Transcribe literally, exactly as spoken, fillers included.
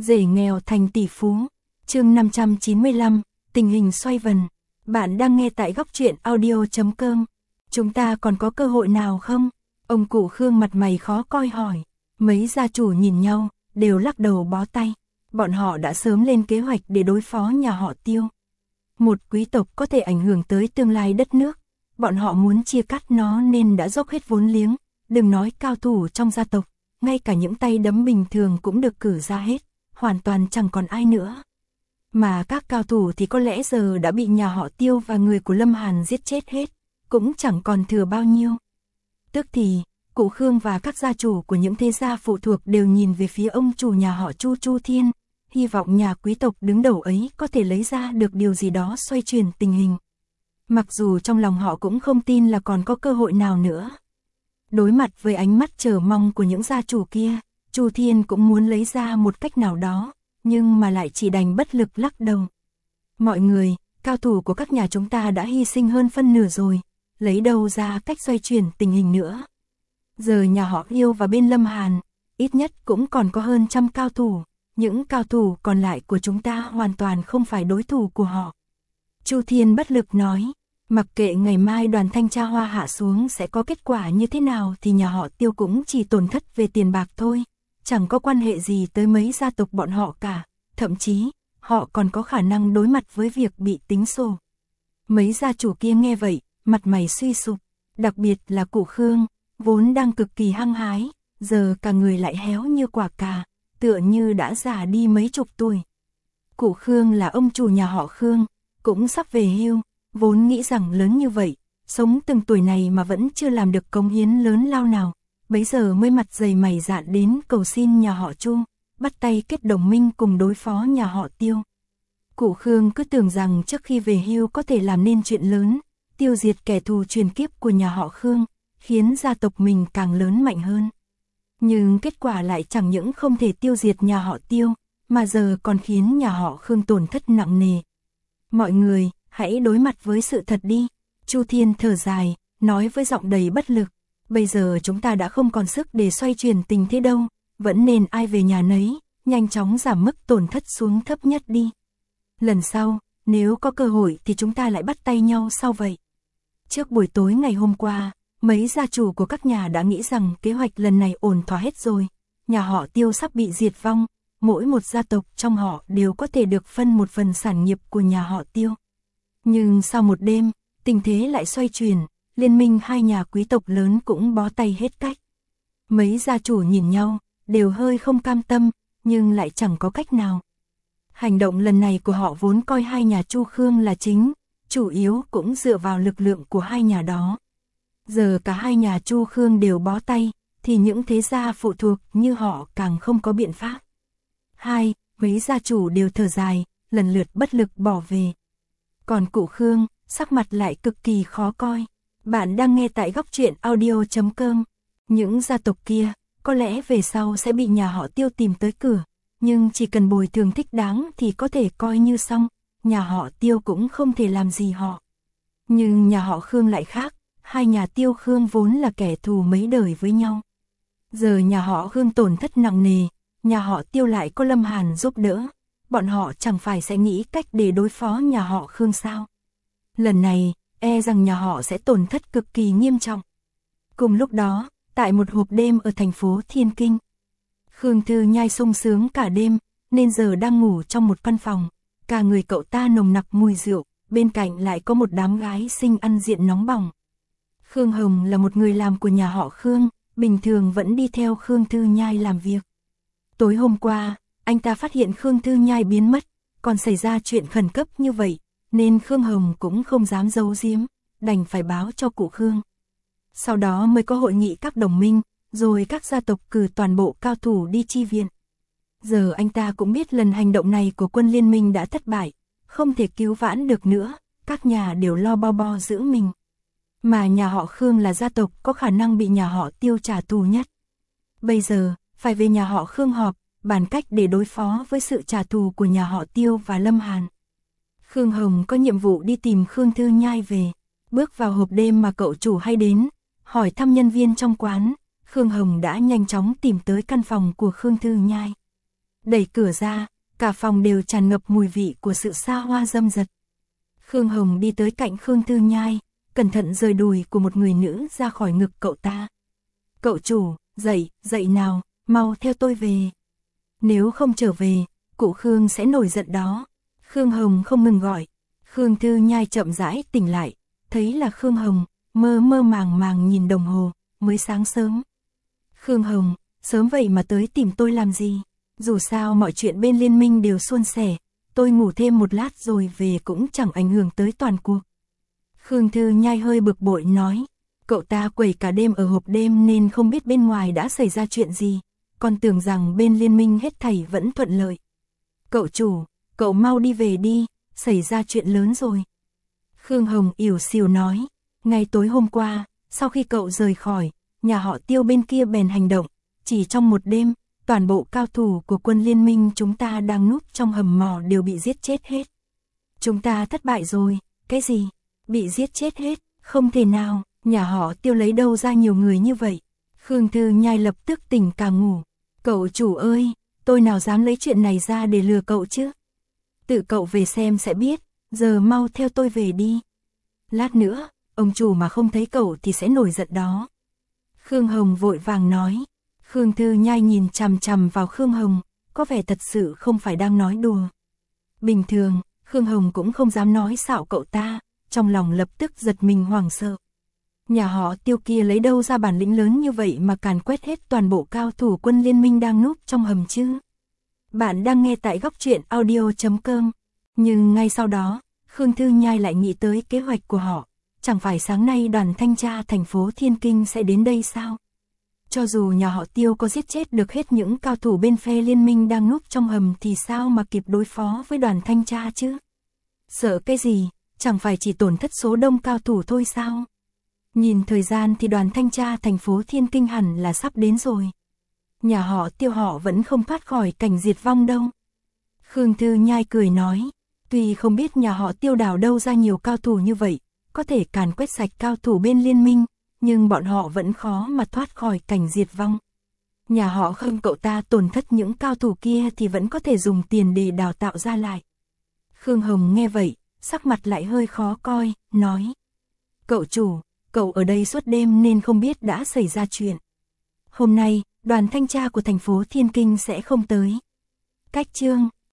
Rể nghèo thành tỷ phú. Chương năm trăm chín mươi lăm, tình hình xoay vần. Bạn đang nghe tại góc truyện audio chấm com. Chúng ta còn có cơ hội nào không? Ông cụ Khương mặt mày khó coi hỏi. Mấy gia chủ nhìn nhau, đều lắc đầu bó tay. Bọn họ đã sớm lên kế hoạch để đối phó nhà họ Tiêu. Một quý tộc có thể ảnh hưởng tới tương lai đất nước. Bọn họ muốn chia cắt nó nên đã dốc hết vốn liếng. Đừng nói cao thủ trong gia tộc, ngay cả những tay đấm bình thường cũng được cử ra hết. Hoàn toàn chẳng còn ai nữa. Mà các cao thủ thì có lẽ giờ đã bị nhà họ Tiêu và người của Lâm Hàn giết chết hết, cũng chẳng còn thừa bao nhiêu. Tức thì, cụ Khương và các gia chủ của những thế gia phụ thuộc đều nhìn về phía ông chủ nhà họ Chu Chu Thiên, hy vọng nhà quý tộc đứng đầu ấy có thể lấy ra được điều gì đó xoay chuyển tình hình. Mặc dù trong lòng họ cũng không tin là còn có cơ hội nào nữa. Đối mặt với ánh mắt chờ mong của những gia chủ kia, Chu Thiên cũng muốn lấy ra một cách nào đó, nhưng mà lại chỉ đành bất lực lắc đầu. Mọi người, cao thủ của các nhà chúng ta đã hy sinh hơn phân nửa rồi, lấy đâu ra cách xoay chuyển tình hình nữa. Giờ nhà họ Yêu và bên Lâm Hàn, ít nhất cũng còn có hơn trăm cao thủ, những cao thủ còn lại của chúng ta hoàn toàn không phải đối thủ của họ. Chu Thiên bất lực nói, mặc kệ ngày mai đoàn thanh tra Hoa hạ xuống sẽ có kết quả như thế nào thì nhà họ Tiêu cũng chỉ tổn thất về tiền bạc thôi. Chẳng có quan hệ gì tới mấy gia tộc bọn họ cả, thậm chí, họ còn có khả năng đối mặt với việc bị tính sổ. Mấy gia chủ kia nghe vậy, mặt mày suy sụp, đặc biệt là cụ Khương, vốn đang cực kỳ hăng hái, giờ cả người lại héo như quả cà, tựa như đã già đi mấy chục tuổi. Cụ Khương là ông chủ nhà họ Khương, cũng sắp về hưu, vốn nghĩ rằng lớn như vậy, sống từng tuổi này mà vẫn chưa làm được cống hiến lớn lao nào. Bấy giờ mới mặt dày mày dạn đến cầu xin nhà họ Chu, bắt tay kết đồng minh cùng đối phó nhà họ Tiêu. Cụ Khương cứ tưởng rằng trước khi về hưu có thể làm nên chuyện lớn, tiêu diệt kẻ thù truyền kiếp của nhà họ Khương, khiến gia tộc mình càng lớn mạnh hơn. Nhưng kết quả lại chẳng những không thể tiêu diệt nhà họ Tiêu, mà giờ còn khiến nhà họ Khương tổn thất nặng nề. Mọi người, hãy đối mặt với sự thật đi. Chu Thiên thở dài, nói với giọng đầy bất lực. Bây giờ chúng ta đã không còn sức để xoay chuyển tình thế đâu, vẫn nên ai về nhà nấy, nhanh chóng giảm mức tổn thất xuống thấp nhất đi. Lần sau, nếu có cơ hội thì chúng ta lại bắt tay nhau sau vậy. Trước buổi tối ngày hôm qua, mấy gia chủ của các nhà đã nghĩ rằng kế hoạch lần này ổn thỏa hết rồi. Nhà họ Tiêu sắp bị diệt vong, mỗi một gia tộc trong họ đều có thể được phân một phần sản nghiệp của nhà họ Tiêu. Nhưng sau một đêm, tình thế lại xoay chuyển. Liên minh hai nhà quý tộc lớn cũng bó tay hết cách. Mấy gia chủ nhìn nhau, đều hơi không cam tâm, nhưng lại chẳng có cách nào. Hành động lần này của họ vốn coi hai nhà Chu Khương là chính, chủ yếu cũng dựa vào lực lượng của hai nhà đó. Giờ cả hai nhà Chu Khương đều bó tay, thì những thế gia phụ thuộc như họ càng không có biện pháp. Hai, mấy gia chủ đều thở dài, lần lượt bất lực bỏ về. Còn cụ Khương, sắc mặt lại cực kỳ khó coi. Bạn đang nghe tại góc truyện audio chấm com. Những gia tộc kia, có lẽ về sau sẽ bị nhà họ Tiêu tìm tới cửa, nhưng chỉ cần bồi thường thích đáng thì có thể coi như xong, nhà họ Tiêu cũng không thể làm gì họ. Nhưng nhà họ Khương lại khác, hai nhà Tiêu Khương vốn là kẻ thù mấy đời với nhau. Giờ nhà họ Khương tổn thất nặng nề, nhà họ Tiêu lại có Lâm Hàn giúp đỡ, bọn họ chẳng phải sẽ nghĩ cách để đối phó nhà họ Khương sao? Lần này, e rằng nhà họ sẽ tổn thất cực kỳ nghiêm trọng. Cùng lúc đó, tại một hộp đêm ở thành phố Thiên Kinh, Khương Thư Nhai sung sướng cả đêm, nên giờ đang ngủ trong một căn phòng. Cả người cậu ta nồng nặc mùi rượu, bên cạnh lại có một đám gái xinh ăn diện nóng bỏng. Khương Hồng là một người làm của nhà họ Khương, bình thường vẫn đi theo Khương Thư Nhai làm việc. Tối hôm qua, anh ta phát hiện Khương Thư Nhai biến mất, còn xảy ra chuyện khẩn cấp như vậy, nên Khương Hồng cũng không dám giấu giếm, đành phải báo cho cụ Khương. Sau đó mới có hội nghị các đồng minh, rồi các gia tộc cử toàn bộ cao thủ đi chi viện. Giờ anh ta cũng biết lần hành động này của quân liên minh đã thất bại, không thể cứu vãn được nữa, các nhà đều lo bo bo giữ mình. Mà nhà họ Khương là gia tộc có khả năng bị nhà họ Tiêu trả thù nhất. Bây giờ, phải về nhà họ Khương họp, bàn cách để đối phó với sự trả thù của nhà họ Tiêu và Lâm Hàn. Khương Hồng có nhiệm vụ đi tìm Khương Thư Nhai về. Bước vào hộp đêm mà cậu chủ hay đến, hỏi thăm nhân viên trong quán, Khương Hồng đã nhanh chóng tìm tới căn phòng của Khương Thư Nhai. đẩy cửa ra, cả phòng đều tràn ngập mùi vị của sự xa hoa dâm dật. Khương Hồng đi tới cạnh Khương Thư Nhai, cẩn thận rời đùi của một người nữ ra khỏi ngực cậu ta. Cậu chủ, dậy, dậy nào, mau theo tôi về. Nếu không trở về, cụ Khương sẽ nổi giận đó. Khương Hồng không ngừng gọi. Khương Thư Nhai chậm rãi tỉnh lại, thấy là Khương Hồng, mơ mơ màng màng nhìn đồng hồ, mới sáng sớm. Khương Hồng, sớm vậy mà tới tìm tôi làm gì? Dù sao mọi chuyện bên liên minh đều suôn sẻ, tôi ngủ thêm một lát rồi về cũng chẳng ảnh hưởng tới toàn cuộc. Khương Thư Nhai hơi bực bội nói, cậu ta quẩy cả đêm ở hộp đêm nên không biết bên ngoài đã xảy ra chuyện gì, còn tưởng rằng bên liên minh hết thảy vẫn thuận lợi. Cậu chủ, cậu mau đi về đi, xảy ra chuyện lớn rồi. Khương Hồng ỉu xìu nói, ngay tối hôm qua, sau khi cậu rời khỏi, nhà họ Tiêu bên kia bèn hành động, chỉ trong một đêm, toàn bộ cao thủ của quân liên minh chúng ta đang núp trong hầm mỏ đều bị giết chết hết. Chúng ta thất bại rồi, cái gì? Bị giết chết hết, không thể nào, nhà họ Tiêu lấy đâu ra nhiều người như vậy? Khương Thư Nhai lập tức tỉnh cả ngủ. Cậu chủ ơi, tôi nào dám lấy chuyện này ra để lừa cậu chứ? Tự cậu về xem sẽ biết, giờ mau theo tôi về đi. Lát nữa, ông chủ mà không thấy cậu thì sẽ nổi giận đó. Khương Hồng vội vàng nói. Khương Thư Nhai nhìn chằm chằm vào Khương Hồng, có vẻ thật sự không phải đang nói đùa. Bình thường, Khương Hồng cũng không dám nói xạo cậu ta, trong lòng lập tức giật mình hoảng sợ. Nhà họ Tiêu kia lấy đâu ra bản lĩnh lớn như vậy mà càn quét hết toàn bộ cao thủ quân liên minh đang núp trong hầm chứ? Bạn đang nghe tại góc truyện audio chấm com. Nhưng ngay sau đó, Khương Thư Nhai lại nghĩ tới kế hoạch của họ. Chẳng phải sáng nay đoàn thanh tra thành phố Thiên Kinh sẽ đến đây sao? Cho dù nhà họ Tiêu có giết chết được hết những cao thủ bên phe liên minh đang núp trong hầm thì sao mà kịp đối phó với đoàn thanh tra chứ? Sợ cái gì, chẳng phải chỉ tổn thất số đông cao thủ thôi sao? Nhìn thời gian thì đoàn thanh tra thành phố Thiên Kinh hẳn là sắp đến rồi. Nhà họ Tiêu họ vẫn không thoát khỏi cảnh diệt vong đâu. Khương Thư Nhai cười nói, tuy không biết nhà họ Tiêu đào đâu ra nhiều cao thủ như vậy, có thể càn quét sạch cao thủ bên liên minh, nhưng bọn họ vẫn khó mà thoát khỏi cảnh diệt vong. Nhà họ Khương cậu ta tổn thất những cao thủ kia thì vẫn có thể dùng tiền để đào tạo ra lại. Khương Hồng nghe vậy, sắc mặt lại hơi khó coi, nói, cậu chủ, cậu ở đây suốt đêm nên không biết đã xảy ra chuyện. Hôm nay, đoàn thanh tra của thành phố Thiên Kinh sẽ không tới. Cách chương